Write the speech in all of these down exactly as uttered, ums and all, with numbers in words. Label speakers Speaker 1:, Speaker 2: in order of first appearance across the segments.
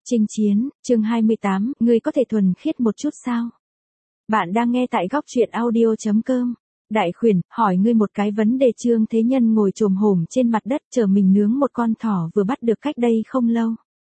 Speaker 1: Chinh chiến, chương hai mươi tám, ngươi có thể thuần khiết một chút sao? Bạn đang nghe tại góc truyện audio chấm com. Đại khuyển, hỏi ngươi một cái vấn đề. Trương Thế Nhân ngồi chồm hổm trên mặt đất chờ mình nướng một con thỏ vừa bắt được cách đây không lâu.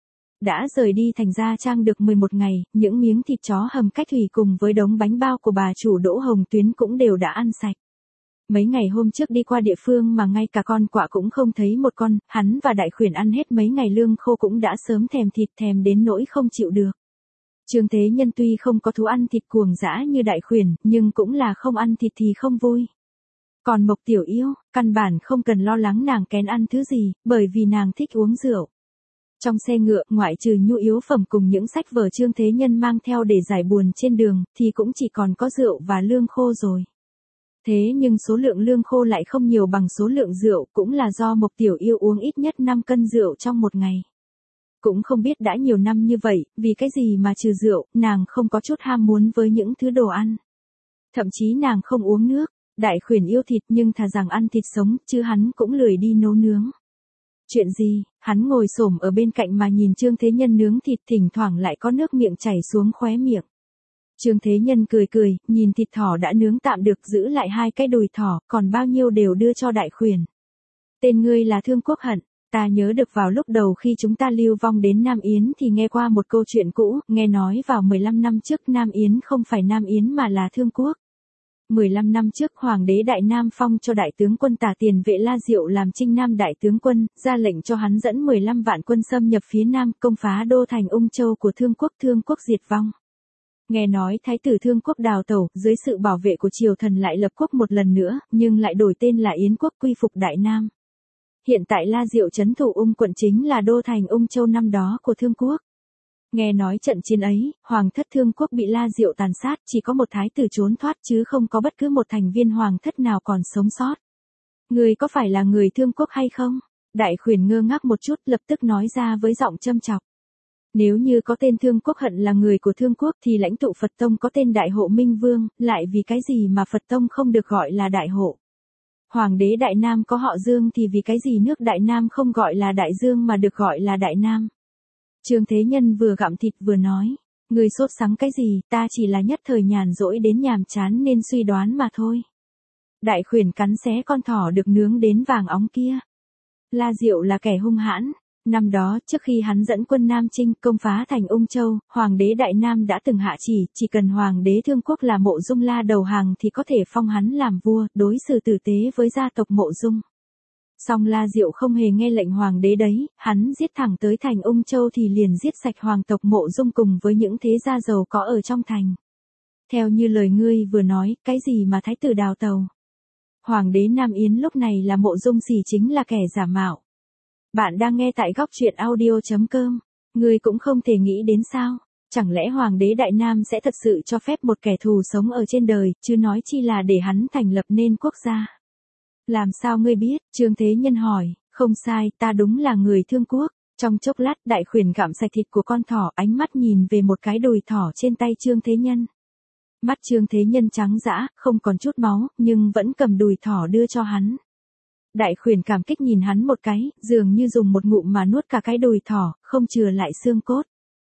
Speaker 1: Đã rời đi thành Gia Trang được mười một ngày, những miếng thịt chó hầm cách thủy cùng với đống bánh bao của bà chủ Đỗ Hồng Tuyến cũng đều đã ăn sạch. Mấy ngày hôm trước đi qua địa phương mà ngay cả con quạ cũng không thấy một con, hắn và đại khuyển ăn hết mấy ngày lương khô cũng đã sớm thèm thịt thèm đến nỗi không chịu được. Trương Thế Nhân tuy không có thú ăn thịt cuồng dã như đại khuyển, nhưng cũng là không ăn thịt thì không vui. Còn Mộc Tiểu Yêu, căn bản không cần lo lắng nàng kén ăn thứ gì, bởi vì nàng thích uống rượu. Trong xe ngựa, ngoại trừ nhu yếu phẩm cùng những sách vở Trương Thế Nhân mang theo để giải buồn trên đường, thì cũng chỉ còn có rượu và lương khô rồi. Thế nhưng số lượng lương khô lại không nhiều bằng số lượng rượu, cũng là do Mộc Tiểu Yêu uống ít nhất năm cân rượu trong một ngày. Cũng không biết đã nhiều năm như vậy, vì cái gì mà trừ rượu, nàng không có chút ham muốn với những thứ đồ ăn. Thậm chí nàng không uống nước. Đại khuyển yêu thịt nhưng thà rằng ăn thịt sống, chứ hắn cũng lười đi nấu nướng. Chuyện gì? Hắn ngồi xổm ở bên cạnh mà nhìn Trương Thế Nhân nướng thịt, thỉnh thoảng lại có nước miệng chảy xuống khóe miệng. Trương Thế Nhân cười cười, nhìn thịt thỏ đã nướng tạm được, giữ lại hai cái đùi thỏ, còn bao nhiêu đều đưa cho đại khuyển. Tên ngươi là Thương Quốc Hận, ta nhớ được vào lúc đầu khi chúng ta lưu vong đến Nam Yến thì nghe qua một câu chuyện cũ, nghe nói vào mười lăm năm trước Nam Yến không phải Nam Yến mà là Thương Quốc. mười lăm năm trước Hoàng đế Đại Nam phong cho đại tướng quân Tả Tiền Vệ La Diệu làm Trinh Nam đại tướng quân, ra lệnh cho hắn dẫn mười lăm vạn quân xâm nhập phía Nam, công phá đô thành Ung Châu của Thương Quốc, Thương Quốc diệt vong. Nghe nói Thái tử Thương Quốc đào tẩu, dưới sự bảo vệ của triều thần lại lập quốc một lần nữa, nhưng lại đổi tên là Yến Quốc, quy phục Đại Nam. Hiện tại La Diệu trấn thủ Ung quận chính là đô thành Ung Châu năm đó của Thương Quốc. Nghe nói trận chiến ấy, Hoàng thất Thương Quốc bị La Diệu tàn sát, chỉ có một thái tử trốn thoát chứ không có bất cứ một thành viên Hoàng thất nào còn sống sót. Người có phải là người Thương Quốc hay không? Đại khuyển ngơ ngác một chút, lập tức nói ra với giọng châm chọc. Nếu như có tên Thương Quốc Hận là người của Thương Quốc thì lãnh tụ Phật Tông có tên Đại Hộ Minh Vương, lại vì cái gì mà Phật Tông không được gọi là Đại Hộ? Hoàng đế Đại Nam có họ Dương thì vì cái gì nước Đại Nam không gọi là Đại Dương mà được gọi là Đại Nam? Trương Thế Nhân vừa gặm thịt vừa nói, người sốt sắng cái gì, ta chỉ là nhất thời nhàn rỗi đến nhàm chán nên suy đoán mà thôi. Đại khuyển cắn xé con thỏ được nướng đến vàng óng kia. La Diệu là kẻ hung hãn. Năm đó, trước khi hắn dẫn quân Nam Chinh công phá thành Ung Châu, Hoàng đế Đại Nam đã từng hạ chỉ, chỉ cần Hoàng đế Thương Quốc là Mộ Dung La đầu hàng thì có thể phong hắn làm vua, đối xử tử tế với gia tộc Mộ Dung. Song La Diệu không hề nghe lệnh Hoàng đế đấy, hắn giết thẳng tới thành Ung Châu thì liền giết sạch hoàng tộc Mộ Dung cùng với những thế gia giàu có ở trong thành. Theo như lời ngươi vừa nói, cái gì mà thái tử đào tàu? Hoàng đế Nam Yến lúc này là Mộ Dung Xỉ, chính là kẻ giả mạo. Bạn đang nghe tại góc truyện audio chấm com. Ngươi cũng không thể nghĩ đến sao? Chẳng lẽ Hoàng đế Đại Nam sẽ thật sự cho phép một kẻ thù sống ở trên đời, chứ nói chi là để hắn thành lập nên quốc gia? Làm sao ngươi biết? Trương Thế Nhân hỏi. Không sai, ta đúng là người Thương Quốc. Trong chốc lát đại khuyển gặm sạch thịt của con thỏ, ánh mắt nhìn về một cái đùi thỏ trên tay Trương Thế Nhân. Mắt Trương Thế Nhân trắng dã, không còn chút máu, nhưng vẫn cầm đùi thỏ đưa cho hắn. Đại khuyển cảm kích nhìn hắn một cái, dường như dùng một ngụm mà nuốt cả cái đùi thỏ, không chừa lại xương cốt.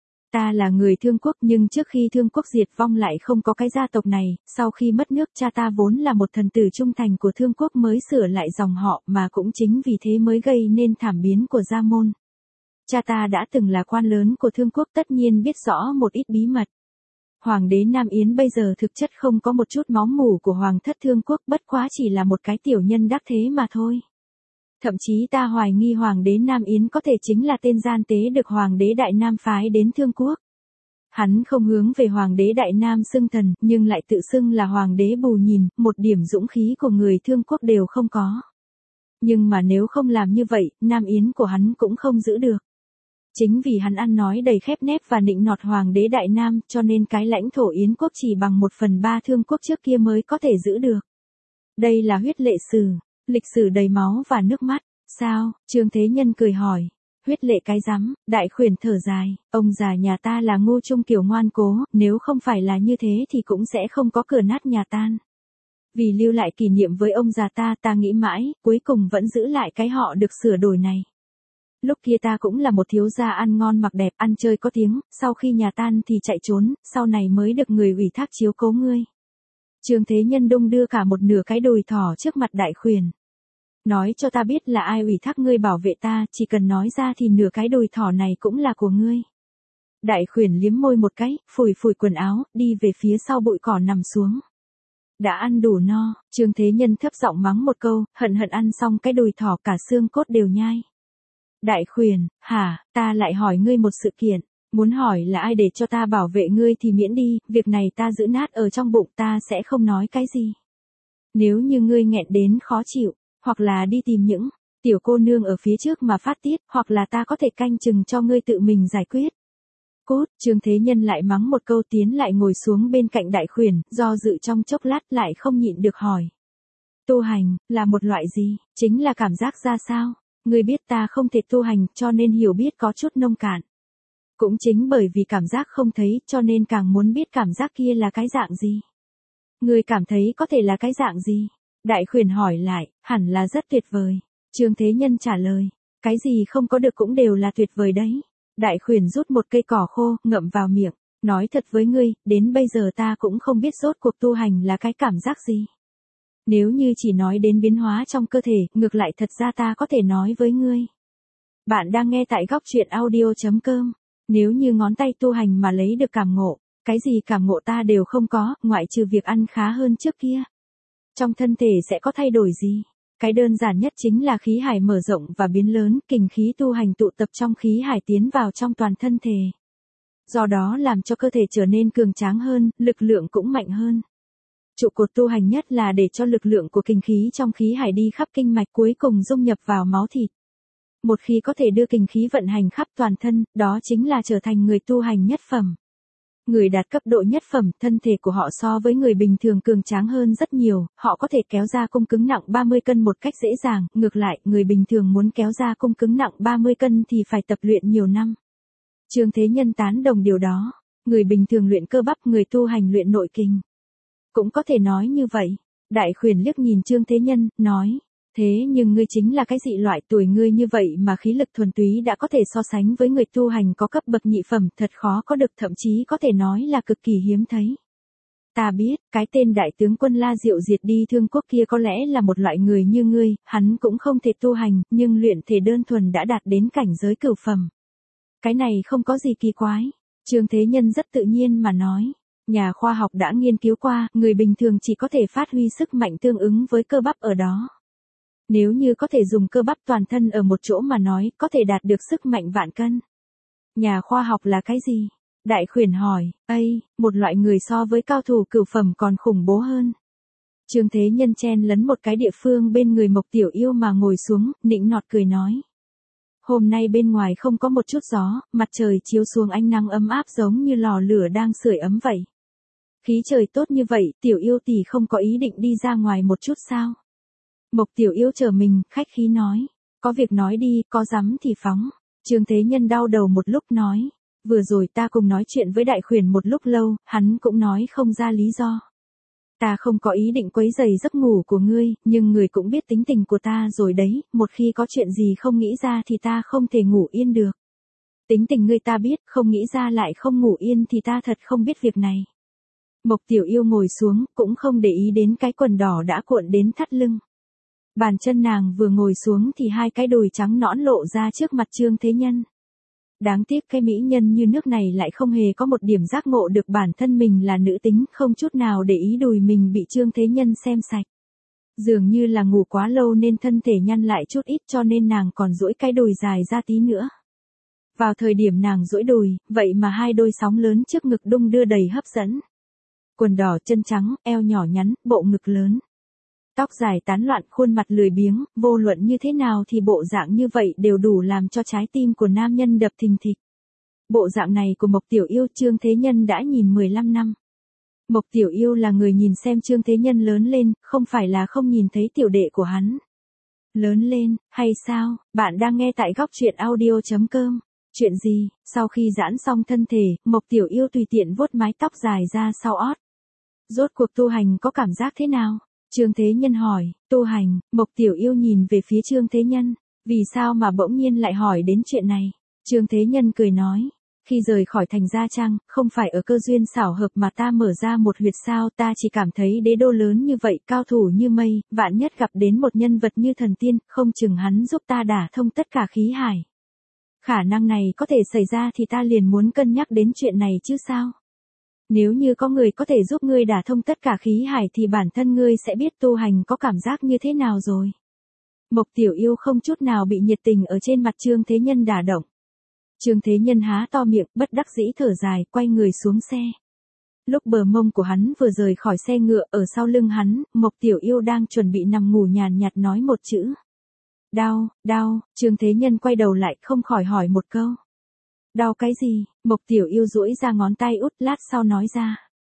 Speaker 1: Ta là người Thương Quốc nhưng trước khi Thương Quốc diệt vong lại không có cái gia tộc này, sau khi mất nước cha ta vốn là một thần tử trung thành của Thương Quốc mới sửa lại dòng họ mà cũng chính vì thế mới gây nên thảm biến của gia môn. Cha ta đã từng là quan lớn của Thương Quốc, tất nhiên biết rõ một ít bí mật. Hoàng đế Nam Yến bây giờ thực chất không có một chút máu mủ của Hoàng thất Thương Quốc, bất quá chỉ là một cái tiểu nhân đắc thế mà thôi. Thậm chí ta hoài nghi Hoàng đế Nam Yến có thể chính là tên gian tế được Hoàng đế Đại Nam phái đến Thương Quốc. Hắn không hướng về Hoàng đế Đại Nam xưng thần, nhưng lại tự xưng là Hoàng đế bù nhìn, một điểm dũng khí của người Thương Quốc đều không có. Nhưng mà nếu không làm như vậy, Nam Yến của hắn cũng không giữ được. Chính vì hắn ăn nói đầy khép nép và nịnh nọt Hoàng đế Đại Nam, cho nên cái lãnh thổ Yến Quốc chỉ bằng một phần ba Thương Quốc trước kia mới có thể giữ được. Đây là huyết lệ sử, lịch sử đầy máu và nước mắt. Sao? Trương Thế Nhân cười hỏi. Huyết lệ cái rắm? Đại khuyển thở dài. Ông già nhà ta là Ngô Trung kiểu ngoan cố, nếu không phải là như thế thì cũng sẽ không có cửa nát nhà tan. Vì lưu lại kỷ niệm với ông già ta, ta nghĩ mãi, cuối cùng vẫn giữ lại cái họ được sửa đổi này. Lúc kia ta cũng là một thiếu gia ăn ngon mặc đẹp, ăn chơi có tiếng, sau khi nhà tan thì chạy trốn, sau này mới được người ủy thác chiếu cố ngươi. Trương Thế Nhân đung đưa cả một nửa cái đùi thỏ trước mặt Đại Khuyển. Nói cho ta biết là ai ủy thác ngươi bảo vệ ta, chỉ cần nói ra thì nửa cái đùi thỏ này cũng là của ngươi. Đại Khuyển liếm môi một cái, phủi phủi quần áo, đi về phía sau bụi cỏ nằm xuống. Đã ăn đủ no, Trương Thế Nhân thấp giọng mắng một câu, hận hận ăn xong cái đùi thỏ cả xương cốt đều nhai. Đại Khuyển, hả, ta lại hỏi ngươi một sự kiện, muốn hỏi là ai để cho ta bảo vệ ngươi thì miễn đi, việc này ta giữ nát ở trong bụng ta sẽ không nói cái gì. Nếu như ngươi nghẹn đến khó chịu, hoặc là đi tìm những tiểu cô nương ở phía trước mà phát tiết, hoặc là ta có thể canh chừng cho ngươi tự mình giải quyết. Cốt, Trương Thế Nhân lại mắng một câu tiến lại ngồi xuống bên cạnh Đại Khuyển, do dự trong chốc lát lại không nhịn được hỏi. Tu hành, là một loại gì, chính là cảm giác ra sao? Ngươi biết ta không thể tu hành cho nên hiểu biết có chút nông cạn. Cũng chính bởi vì cảm giác không thấy cho nên càng muốn biết cảm giác kia là cái dạng gì. Ngươi cảm thấy có thể là cái dạng gì? Đại Khuyển hỏi lại, hẳn là rất tuyệt vời. Trương Thế Nhân trả lời, cái gì không có được cũng đều là tuyệt vời đấy. Đại Khuyển rút một cây cỏ khô, ngậm vào miệng, nói thật với ngươi, đến bây giờ ta cũng không biết rốt cuộc tu hành là cái cảm giác gì. Nếu như chỉ nói đến biến hóa trong cơ thể, ngược lại thật ra ta có thể nói với ngươi. Bạn đang nghe tại góc truyện audio chấm com. Nếu như ngón tay tu hành mà lấy được cảm ngộ, cái gì cảm ngộ ta đều không có, ngoại trừ việc ăn khá hơn trước kia. Trong thân thể sẽ có thay đổi gì? Cái đơn giản nhất chính là khí hải mở rộng và biến lớn, kình khí tu hành tụ tập trong khí hải tiến vào trong toàn thân thể. Do đó làm cho cơ thể trở nên cường tráng hơn, lực lượng cũng mạnh hơn. Trụ cột tu hành nhất là để cho lực lượng của kình khí trong khí hải đi khắp kinh mạch cuối cùng dung nhập vào máu thịt. Một khi có thể đưa kình khí vận hành khắp toàn thân, đó chính là trở thành người tu hành nhất phẩm. Người đạt cấp độ nhất phẩm, thân thể của họ so với người bình thường cường tráng hơn rất nhiều, họ có thể kéo ra cung cứng nặng ba mươi cân một cách dễ dàng, ngược lại, người bình thường muốn kéo ra cung cứng nặng ba mươi cân thì phải tập luyện nhiều năm. Trương Thế Nhân tán đồng điều đó, người bình thường luyện cơ bắp, người tu hành luyện nội kình. Cũng có thể nói như vậy. Đại Khuyển liếc nhìn Trương Thế Nhân, nói, thế nhưng ngươi chính là cái dị loại, tuổi ngươi như vậy mà khí lực thuần túy đã có thể so sánh với người tu hành có cấp bậc nhị phẩm, thật khó có được, thậm chí có thể nói là cực kỳ hiếm thấy. Ta biết, cái tên đại tướng quân La Diệu diệt đi Thương Quốc kia có lẽ là một loại người như ngươi, hắn cũng không thể tu hành, nhưng luyện thể đơn thuần đã đạt đến cảnh giới cửu phẩm. Cái này không có gì kỳ quái. Trương Thế Nhân rất tự nhiên mà nói. Nhà khoa học đã nghiên cứu qua, người bình thường chỉ có thể phát huy sức mạnh tương ứng với cơ bắp ở đó. Nếu như có thể dùng cơ bắp toàn thân ở một chỗ mà nói, có thể đạt được sức mạnh vạn cân. Nhà khoa học là cái gì? Đại Khuyển hỏi, ây, một loại người so với cao thủ cửu phẩm còn khủng bố hơn. Trương Thế Nhân chen lấn một cái địa phương bên người Mộc Tiểu Yêu mà ngồi xuống, nịnh nọt cười nói. Hôm nay bên ngoài không có một chút gió, mặt trời chiếu xuống ánh nắng ấm áp giống như lò lửa đang sưởi ấm vậy. Khí trời tốt như vậy, Tiểu Yêu tỷ không có ý định đi ra ngoài một chút sao? Mộc Tiểu Yêu chờ mình, khách khí nói. Có việc nói đi, có dám thì phóng. Trương Thế Nhân đau đầu một lúc nói. Vừa rồi ta cùng nói chuyện với Đại Khuyển một lúc lâu, hắn cũng nói không ra lý do. Ta không có ý định quấy rầy giấc ngủ của ngươi, nhưng người cũng biết tính tình của ta rồi đấy, một khi có chuyện gì không nghĩ ra thì ta không thể ngủ yên được. Tính tình ngươi ta biết, không nghĩ ra lại không ngủ yên thì ta thật không biết việc này. Mộc Tiểu Yêu ngồi xuống, cũng không để ý đến cái quần đỏ đã cuộn đến thắt lưng. Bàn chân nàng vừa ngồi xuống thì hai cái đùi trắng nõn lộ ra trước mặt Trương Thế Nhân. Đáng tiếc cái mỹ nhân như nước này lại không hề có một điểm giác ngộ được bản thân mình là nữ tính, không chút nào để ý đùi mình bị Trương Thế Nhân xem sạch. Dường như là ngủ quá lâu nên thân thể nhăn lại chút ít cho nên nàng còn duỗi cái đùi dài ra tí nữa. Vào thời điểm nàng duỗi đùi, vậy mà hai đôi sóng lớn trước ngực đung đưa đầy hấp dẫn. Quần đỏ chân trắng, eo nhỏ nhắn, bộ ngực lớn. Tóc dài tán loạn, khuôn mặt lười biếng, vô luận như thế nào thì bộ dạng như vậy đều đủ làm cho trái tim của nam nhân đập thình thịch. Bộ dạng này của Mộc Tiểu Yêu Trương Thế Nhân đã nhìn mười lăm năm. Mộc Tiểu Yêu là người nhìn xem Trương Thế Nhân lớn lên, không phải là không nhìn thấy tiểu đệ của hắn. Lớn lên, hay sao? Bạn đang nghe tại góc truyện audio chấm com. Chuyện gì? Sau khi giãn xong thân thể, Mộc Tiểu Yêu tùy tiện vuốt mái tóc dài ra sau ót. Rốt cuộc tu hành có cảm giác thế nào? Trương Thế Nhân hỏi, tu hành, Mộc Tiểu Yêu nhìn về phía Trương Thế Nhân, Vì sao mà bỗng nhiên lại hỏi đến chuyện này? Trương Thế Nhân cười nói. Khi rời khỏi thành Gia Trang, không phải ở cơ duyên xảo hợp mà ta mở ra một huyệt sao, ta chỉ cảm thấy đế đô lớn như vậy, cao thủ như mây, vạn nhất gặp đến một nhân vật như thần tiên, không chừng hắn giúp ta đả thông tất cả khí hải. Khả năng này có thể xảy ra thì ta liền muốn cân nhắc đến chuyện này chứ sao? Nếu như có người có thể giúp ngươi đả thông tất cả khí hải thì bản thân ngươi sẽ biết tu hành có cảm giác như thế nào rồi. Mộc Tiểu Yêu không chút nào bị nhiệt tình ở trên mặt Trương Thế Nhân đả động. Trương Thế Nhân há to miệng, bất đắc dĩ thở dài, quay người xuống xe. Lúc bờ mông của hắn vừa rời khỏi xe ngựa, ở sau lưng hắn, Mộc Tiểu Yêu đang chuẩn bị nằm ngủ nhàn nhạt nói một chữ. Đau, đau, Trương Thế Nhân quay đầu lại không khỏi hỏi một câu. Đau cái gì? Mộc Tiểu Yêu duỗi ra ngón tay út, lát sau nói ra.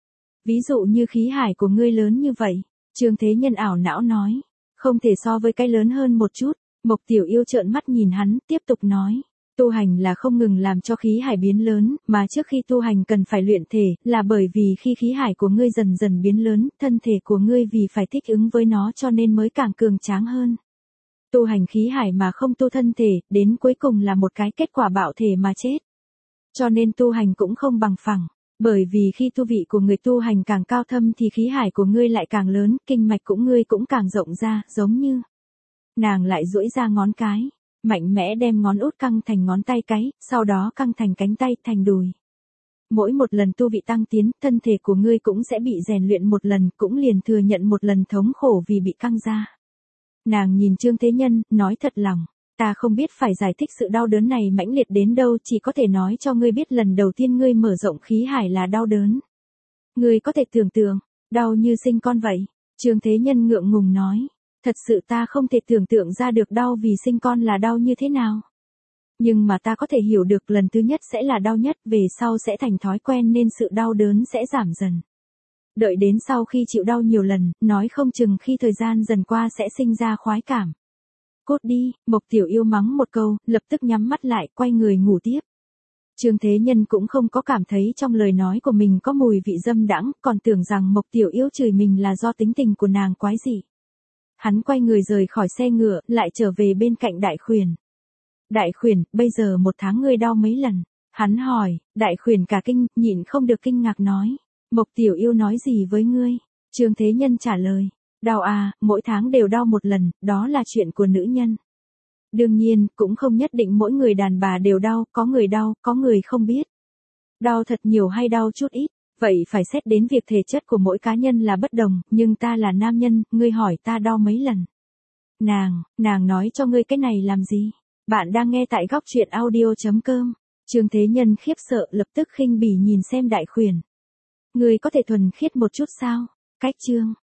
Speaker 1: Ví dụ như khí hải của ngươi lớn như vậy. Trương Thế Nhân ảo não nói. Không thể so với cái lớn hơn một chút. Mộc Tiểu Yêu trợn mắt nhìn hắn, tiếp tục nói. Tu hành là không ngừng làm cho khí hải biến lớn, mà trước khi tu hành cần phải luyện thể, là bởi vì khi khí hải của ngươi dần dần biến lớn, thân thể của ngươi vì phải thích ứng với nó cho nên mới càng cường tráng hơn. Tu hành khí hải mà không tu thân thể, đến cuối cùng là một cái kết quả bạo thể mà chết. Cho nên tu hành cũng không bằng phẳng, bởi vì khi tu vị của người tu hành càng cao thâm thì khí hải của ngươi lại càng lớn, kinh mạch của ngươi cũng càng rộng ra, giống như. Nàng lại duỗi ra ngón cái, mạnh mẽ đem ngón út căng thành ngón tay cái, sau đó căng thành cánh tay, thành đùi. Mỗi một lần tu vị tăng tiến, thân thể của ngươi cũng sẽ bị rèn luyện một lần, cũng liền thừa nhận một lần thống khổ vì bị căng ra. Nàng nhìn Trương Thế Nhân, nói thật lòng, ta không biết phải giải thích sự đau đớn này mãnh liệt đến đâu, chỉ có thể nói cho ngươi biết lần đầu tiên ngươi mở rộng khí hải là đau đớn. Ngươi có thể tưởng tượng, đau như sinh con vậy. Trương Thế Nhân ngượng ngùng nói, thật sự ta không thể tưởng tượng ra được đau vì sinh con là đau như thế nào. Nhưng mà ta có thể hiểu được lần thứ nhất sẽ là đau nhất, về sau sẽ thành thói quen nên sự đau đớn sẽ giảm dần. Đợi đến sau khi chịu đau nhiều lần, nói không chừng khi thời gian dần qua sẽ sinh ra khoái cảm. Cút đi, Mộc Tiểu Yêu mắng một câu, lập tức nhắm mắt lại, quay người ngủ tiếp. Trương Thế Nhân cũng không có cảm thấy trong lời nói của mình có mùi vị dâm đãng, còn tưởng rằng Mộc Tiểu Yêu chửi mình là do tính tình của nàng quái dị. Hắn quay người rời khỏi xe ngựa, lại trở về bên cạnh Đại Khuyển. Đại Khuyển, bây giờ một tháng ngươi đau mấy lần? Hắn hỏi. Đại Khuyển cả kinh, nhịn không được kinh ngạc nói. Mộc Tiểu Yêu nói gì với ngươi? Trương Thế Nhân trả lời. Đau à, mỗi tháng đều đau một lần, đó là chuyện của nữ nhân. Đương nhiên, cũng không nhất định mỗi người đàn bà đều đau, có người đau, có người không biết. Đau thật nhiều hay đau chút ít, vậy phải xét đến việc thể chất của mỗi cá nhân là bất đồng, nhưng ta là nam nhân, ngươi hỏi ta đau mấy lần. Nàng, nàng nói cho ngươi cái này làm gì? Bạn đang nghe tại góc truyện audio chấm com. Trương Thế Nhân khiếp sợ, lập tức khinh bỉ nhìn xem Đại Khuyển. Ngươi có thể thuần khiết một chút sao? Cách chương.